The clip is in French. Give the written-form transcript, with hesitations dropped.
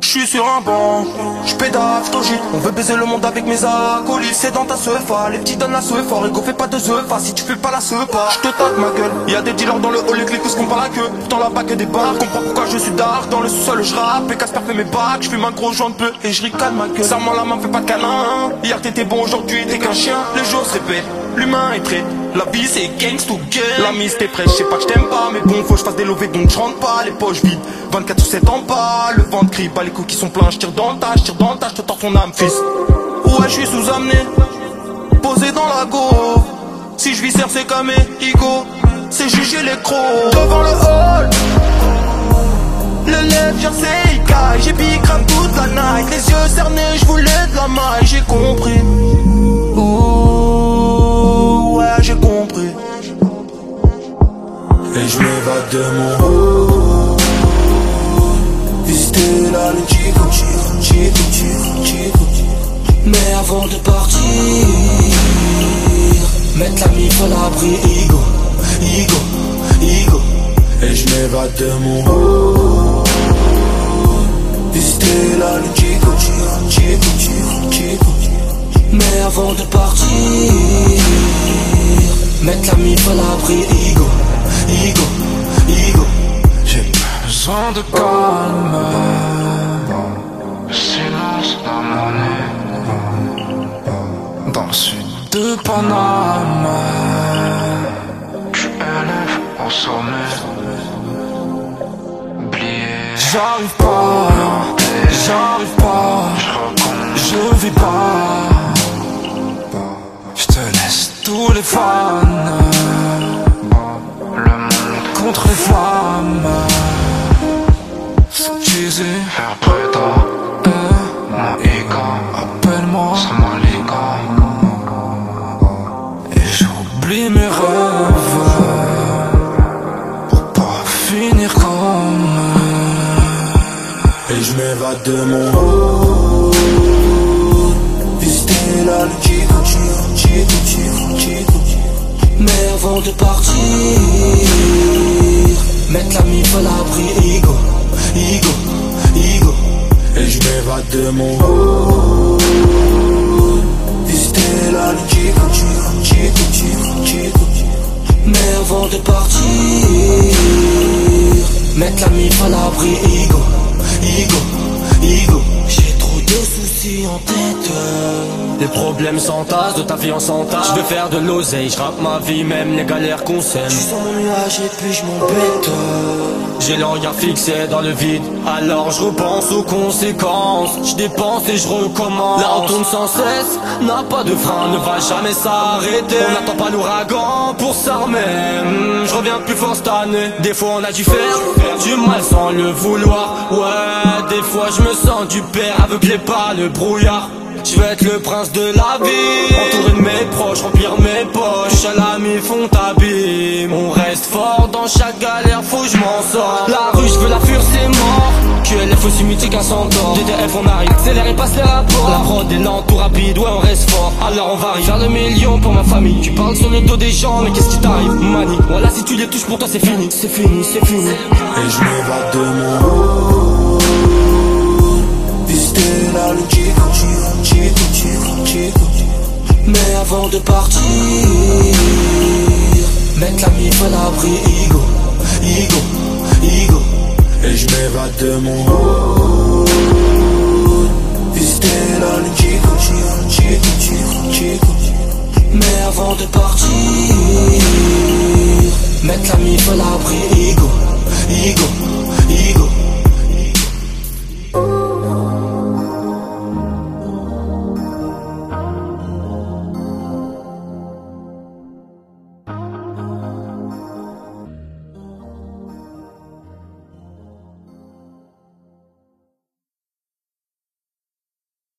J'suis sur un banc, j'pédale, j'togite. On veut baiser le monde avec mes acolytes. C'est dans ta sefa, les petits donnent la seuf fort. Ego fais pas de sefa, si tu fais pas la sefa j'te tape ma gueule. Y'a des dealers dans le hall, les clics qu'on parle la queue. Pourtant là-bas que des bars, comprends pourquoi je suis dark. Dans le sous-sol j'rappe, et Casper fait mes bacs. J'fume un gros joint de peu et j'ricane ma gueule. Serre-moi la main, fais pas de câlin. Hier t'étais bon, aujourd'hui t'es qu'un chien. Les jours se répètent, l'humain est trait. La vie c'est gangs to gang. La mise t'es fraîche, j'sais pas que j't'aime pas. Mais bon, faut que j'fasse des lovés donc j'rentre pas. Les poches vides, 24/7 en bas. Le ventre crie, pas les coups qui sont pleins. J'tire dans le tas, j'te tords ton âme, fils. Ouais, j'suis sous-amené, posé dans la go. Si j'viscère c'est comme ego, c'est juger les crocs. Devant le hall, le lève c'est Ika. J'ai bicrame toute la night. Les yeux cernés, j'voulais de la maille. J'ai compris, oh ouais j'ai compris. Et j'm'évade de mon haut, visiter la ligne Chico. Mais avant de partir, mettre la mif à l'abri. Ego. Et j'm'évade de mon haut, visiter la ligne Chico. Mais avant de partir, mettre la mif à l'abri. Ego. J'ai besoin de calme, le silence dans mon nez. Dans le sud de Paname, tu élèves au sommet. Oublier, j'arrive pas, je vis pas. Je te laisse tous les fans, le monde contre les femmes. C'est cheesy, faire prêta, mon ego, appelle-moi, c'est moi les gars. Et j'oublie mes rêves pour pas finir comme. Et j'm'évade de mon haut, visiter la ligne Chico. Mais avant de partir, mettre la mif à l'abri. Ego. Et j'm'évade de mon haut, visiter la ligne Chico. Mais avant de partir, mettre la mif à l'abri. Ego. J'ai trop de soucis en tête. Les problèmes s'entassent, de ta vie en s'entasse. Je veux faire de l'oseille, je rappe ma vie, même les galères qu'on sème. Je suis sur mon nuage et puis je m'embête. J'ai le regard fixé dans le vide, alors je repense aux conséquences. Je dépense et je recommence. La route tourne sans cesse, n'a pas de frein, ne va jamais s'arrêter. On n'attend pas l'ouragan pour s'armer. Je reviens plus fort cette année. Des fois on a dû faire du mal sans le vouloir. Ouais, des fois je me sens du père, aveuglé par le brouillard. Je veux être le prince de la vie, entouré de mes proches, remplir mes poches. À l'ami font abîme. On reste fort dans chaque galère, faut que je m'en sors. La rue, je veux la fuir, c'est mort. QLF aussi mythique, un centaure. DDF, on arrive, accélère et passe les rapports. La prod est lente, tout rapide, ouais, on reste fort. Alors on varie, faire le million pour ma famille. Tu parles sur le dos des gens, mais qu'est-ce qui t'arrive, mani? Voilà, si tu les touches, pour toi c'est fini. C'est fini. Et je m'évade de mon haut, visiter la ligne Chico. Mais avant de partir, mettre la mif à l'abri. Ego. Et je m'évade de mon haut, visiter la ligne Chico. Mais avant de partir,